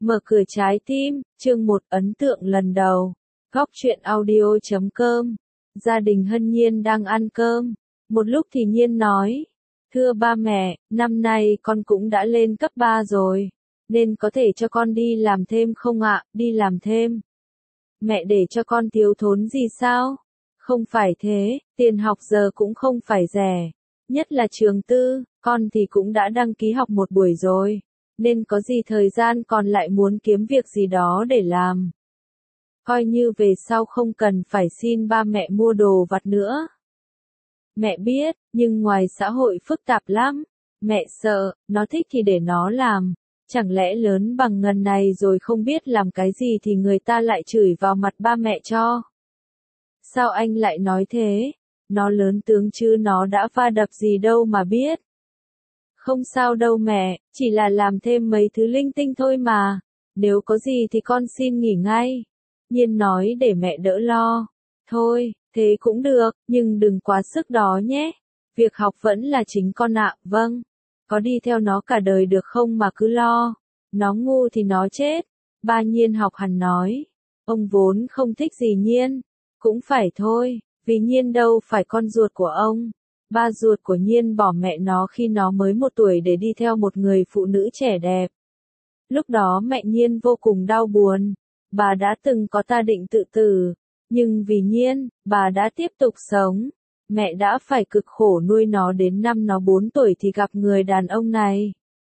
Mở cửa trái tim, chương 1 ấn tượng lần đầu. Góc truyện audio.com. Gia đình Hân Nhiên đang ăn cơm. Một lúc thì Nhiên nói. Thưa ba mẹ, năm nay con cũng đã lên cấp 3 rồi. Nên có thể cho con đi làm thêm không ạ? Đi làm thêm. Mẹ để cho con thiếu thốn gì sao? Không phải thế, tiền học giờ cũng không phải rẻ. Nhất là trường tư, con thì cũng đã đăng ký học một buổi rồi. Nên có gì thời gian còn lại muốn kiếm việc gì đó để làm. Coi như về sau không cần phải xin ba mẹ mua đồ vặt nữa. Mẹ biết, nhưng ngoài xã hội phức tạp lắm. Mẹ sợ, nó thích thì để nó làm. Chẳng lẽ lớn bằng ngần này rồi không biết làm cái gì thì người ta lại chửi vào mặt ba mẹ cho. Sao anh lại nói thế? Nó lớn tướng chứ nó đã va đập gì đâu mà biết. Không sao đâu mẹ, chỉ là làm thêm mấy thứ linh tinh thôi mà. Nếu có gì thì con xin nghỉ ngay. Nhiên nói để mẹ đỡ lo. Thôi, thế cũng được, nhưng đừng quá sức đó nhé. Việc học vẫn là chính con ạ, vâng. Có đi theo nó cả đời được không mà cứ lo. Nó ngu thì nó chết. Ba Nhiên học hẳn nói. Ông vốn không thích gì Nhiên. Cũng phải thôi, vì Nhiên đâu phải con ruột của ông. Ba ruột của Nhiên bỏ mẹ nó khi nó mới 1 tuổi để đi theo một người phụ nữ trẻ đẹp. Lúc đó mẹ Nhiên vô cùng đau buồn. Bà đã từng có ta định tự tử. Nhưng vì Nhiên, bà đã tiếp tục sống. Mẹ đã phải cực khổ nuôi nó đến năm nó 4 tuổi thì gặp người đàn ông này.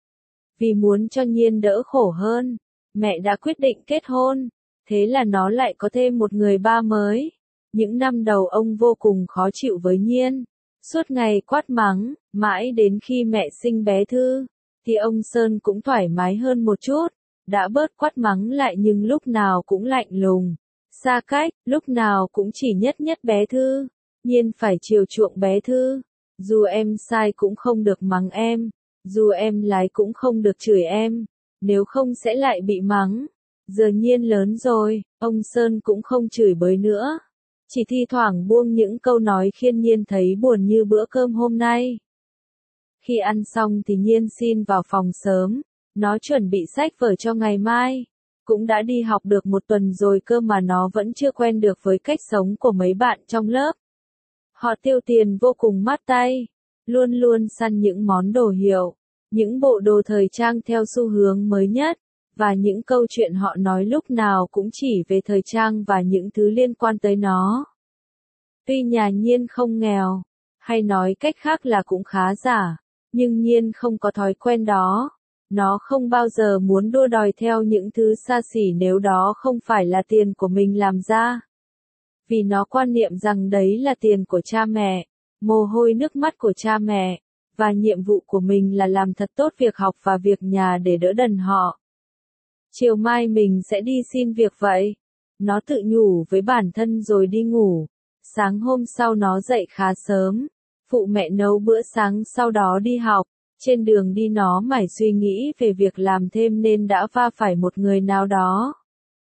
Vì muốn cho Nhiên đỡ khổ hơn, mẹ đã quyết định kết hôn. Thế là nó lại có thêm một người ba mới. Những năm đầu ông vô cùng khó chịu với Nhiên. Suốt ngày quát mắng, mãi đến khi mẹ sinh bé Thư, thì ông Sơn cũng thoải mái hơn một chút, đã bớt quát mắng lại nhưng lúc nào cũng lạnh lùng, xa cách, lúc nào cũng chỉ nhất nhất bé Thư. Nhiên phải chiều chuộng bé Thư, dù em sai cũng không được mắng em, dù em lái cũng không được chửi em, nếu không sẽ lại bị mắng. Giờ Nhiên lớn rồi, ông Sơn cũng không chửi bới nữa. Chỉ thi thoảng buông những câu nói khiến Nhiên thấy buồn như bữa cơm hôm nay. Khi ăn xong thì Nhiên xin vào phòng sớm, nó chuẩn bị sách vở cho ngày mai. Cũng đã đi học được 1 tuần rồi cơ mà nó vẫn chưa quen được với cách sống của mấy bạn trong lớp. Họ tiêu tiền vô cùng mát tay, luôn luôn săn những món đồ hiệu, những bộ đồ thời trang theo xu hướng mới nhất. Và những câu chuyện họ nói lúc nào cũng chỉ về thời trang và những thứ liên quan tới nó. Tuy nhà Nhiên không nghèo, hay nói cách khác là cũng khá giả, nhưng Nhiên không có thói quen đó. Nó không bao giờ muốn đua đòi theo những thứ xa xỉ nếu đó không phải là tiền của mình làm ra. Vì nó quan niệm rằng đấy là tiền của cha mẹ, mồ hôi nước mắt của cha mẹ, và nhiệm vụ của mình là làm thật tốt việc học và việc nhà để đỡ đần họ. Chiều mai mình sẽ đi xin việc vậy. Nó tự nhủ với bản thân rồi đi ngủ. Sáng hôm sau nó dậy khá sớm. Phụ mẹ nấu bữa sáng sau đó đi học. Trên đường đi nó mải suy nghĩ về việc làm thêm nên đã va phải một người nào đó.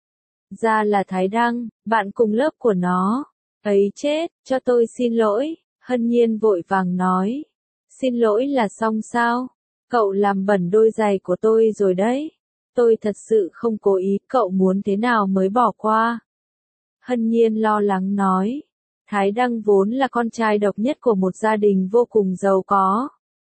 Ra là Thái Đăng, bạn cùng lớp của nó. Ấy chết, cho tôi xin lỗi. Hân Nhiên vội vàng nói. Xin lỗi là xong sao? Cậu làm bẩn đôi giày của tôi rồi đấy. Tôi thật sự không cố ý, cậu muốn thế nào mới bỏ qua. Hân Nhiên lo lắng nói. Thái Đăng vốn là con trai độc nhất của một gia đình vô cùng giàu có.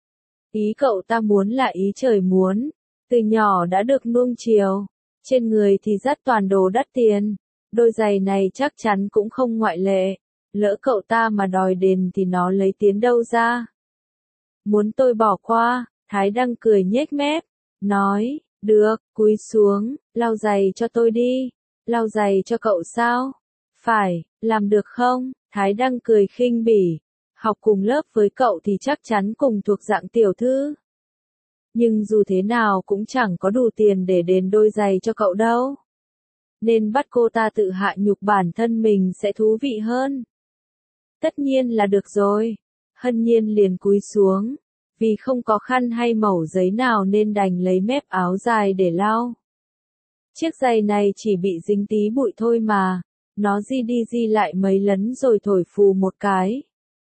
Ý cậu ta muốn là ý trời muốn. Từ nhỏ đã được nuông chiều. Trên người thì dắt toàn đồ đắt tiền. Đôi giày này chắc chắn cũng không ngoại lệ. Lỡ cậu ta mà đòi đền thì nó lấy tiền đâu ra. Muốn tôi bỏ qua, Thái Đăng cười nhếch mép. Nói. Được, cúi xuống, lau giày cho tôi đi. Lau giày cho cậu sao? Phải, làm được không? Thái Đăng cười khinh bỉ. Học cùng lớp với cậu thì chắc chắn cùng thuộc dạng tiểu thư. Nhưng dù thế nào cũng chẳng có đủ tiền để đền đôi giày cho cậu đâu. Nên bắt cô ta tự hạ nhục bản thân mình sẽ thú vị hơn. Tất nhiên là được rồi. Hân Nhiên liền cúi xuống. Vì không có khăn hay mẩu giấy nào nên đành lấy mép áo dài để lau. Chiếc giày này chỉ bị dính tí bụi thôi mà. Nó di đi di lại mấy lần rồi thổi phù một cái.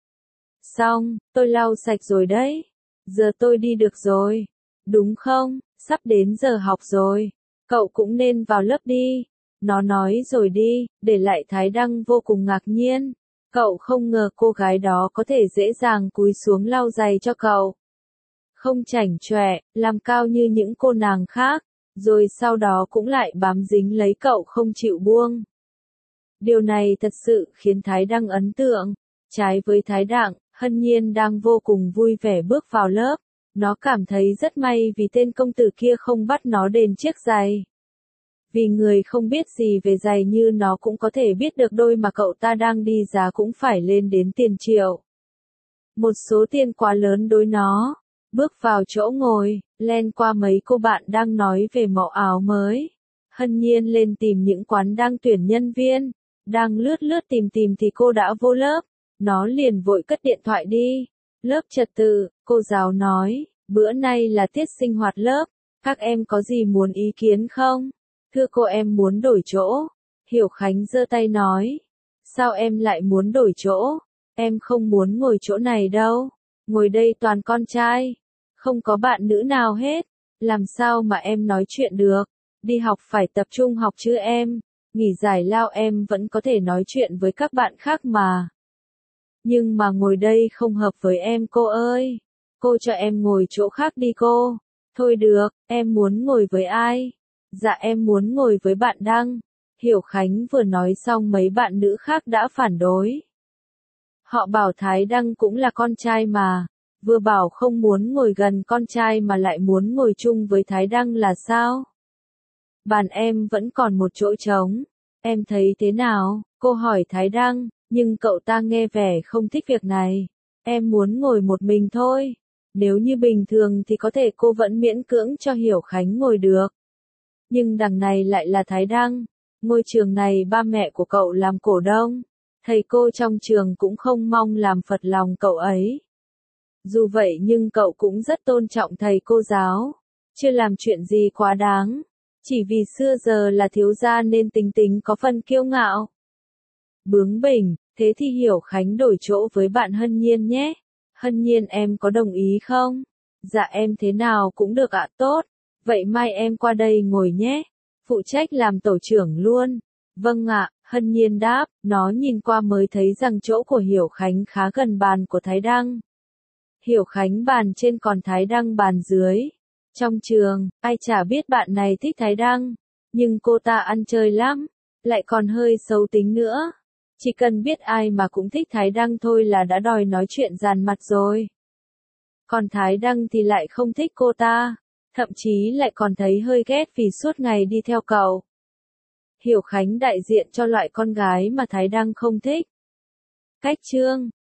Xong, tôi lau sạch rồi đấy. Giờ tôi đi được rồi. Đúng không? Sắp đến giờ học rồi. cậu cũng nên vào lớp đi. Nó nói rồi đi, để lại Thái Đăng vô cùng ngạc nhiên. Cậu không ngờ cô gái đó có thể dễ dàng cúi xuống lau giày cho cậu. Không chảnh chọe, làm cao như những cô nàng khác, rồi sau đó cũng lại bám dính lấy cậu không chịu buông. Điều này thật sự khiến Thái Đăng ấn tượng. Trái với Thái Đặng, Hân Nhiên đang vô cùng vui vẻ bước vào lớp. Nó cảm thấy rất may vì tên công tử kia không bắt nó đền chiếc giày. Vì người không biết gì về giày như nó cũng có thể biết được đôi mà cậu ta đang đi giá cũng phải lên đến tiền triệu. Một số tiền quá lớn đối nó. Bước vào chỗ ngồi, len qua mấy cô bạn đang nói về mẫu áo mới. Hân Nhiên lên tìm những quán đang tuyển nhân viên. Đang lướt tìm thì cô đã vô lớp. Nó liền vội cất điện thoại đi. Lớp trật tự, cô giáo nói, bữa nay là tiết sinh hoạt lớp. Các em có gì muốn ý kiến không? Thưa cô, em muốn đổi chỗ. Hiểu Khánh giơ tay nói. Sao em lại muốn đổi chỗ? Em không muốn ngồi chỗ này đâu. Ngồi đây toàn con trai. Không có bạn nữ nào hết. Làm sao mà em nói chuyện được? Đi học phải tập trung học chứ em. Nghỉ giải lao em vẫn có thể nói chuyện với các bạn khác mà. Nhưng mà ngồi đây không hợp với em cô ơi. Cô cho em ngồi chỗ khác đi cô. Thôi được, em muốn ngồi với ai? Dạ em muốn ngồi với bạn Đăng. Hiểu Khánh vừa nói xong mấy bạn nữ khác đã phản đối. Họ bảo Thái Đăng cũng là con trai mà. Vừa bảo không muốn ngồi gần con trai mà lại muốn ngồi chung với Thái Đăng là sao? Bàn em vẫn còn một chỗ trống. Em thấy thế nào? Cô hỏi Thái Đăng, nhưng cậu ta nghe vẻ không thích việc này. Em muốn ngồi một mình thôi. Nếu như bình thường thì có thể cô vẫn miễn cưỡng cho Hiểu Khánh ngồi được. Nhưng đằng này lại là Thái Đăng. Ngôi trường này ba mẹ của cậu làm cổ đông. Thầy cô trong trường cũng không mong làm phật lòng cậu ấy. Dù vậy nhưng cậu cũng rất tôn trọng thầy cô giáo. Chưa làm chuyện gì quá đáng. Chỉ vì xưa giờ là thiếu gia nên tính tính có phần kiêu ngạo. Bướng bỉnh, thế thì Hiểu Khánh đổi chỗ với bạn Hân Nhiên nhé. Hân Nhiên em có đồng ý không? Dạ em thế nào cũng được ạ, tốt. Vậy mai em qua đây ngồi nhé. Phụ trách làm tổ trưởng luôn. Vâng ạ, Hân Nhiên đáp, nó nhìn qua mới thấy rằng chỗ của Hiểu Khánh khá gần bàn của Thái Đăng. Hiểu Khánh bàn trên còn Thái Đăng bàn dưới. Trong trường, ai chả biết bạn này thích Thái Đăng. Nhưng cô ta ăn chơi lắm. Lại còn hơi xấu tính nữa. Chỉ cần biết ai mà cũng thích Thái Đăng thôi là đã đòi nói chuyện dàn mặt rồi. Còn Thái Đăng thì lại không thích cô ta. Thậm chí lại còn thấy hơi ghét vì suốt ngày đi theo cậu. Hiểu Khánh đại diện cho loại con gái mà Thái Đăng không thích. Cách chương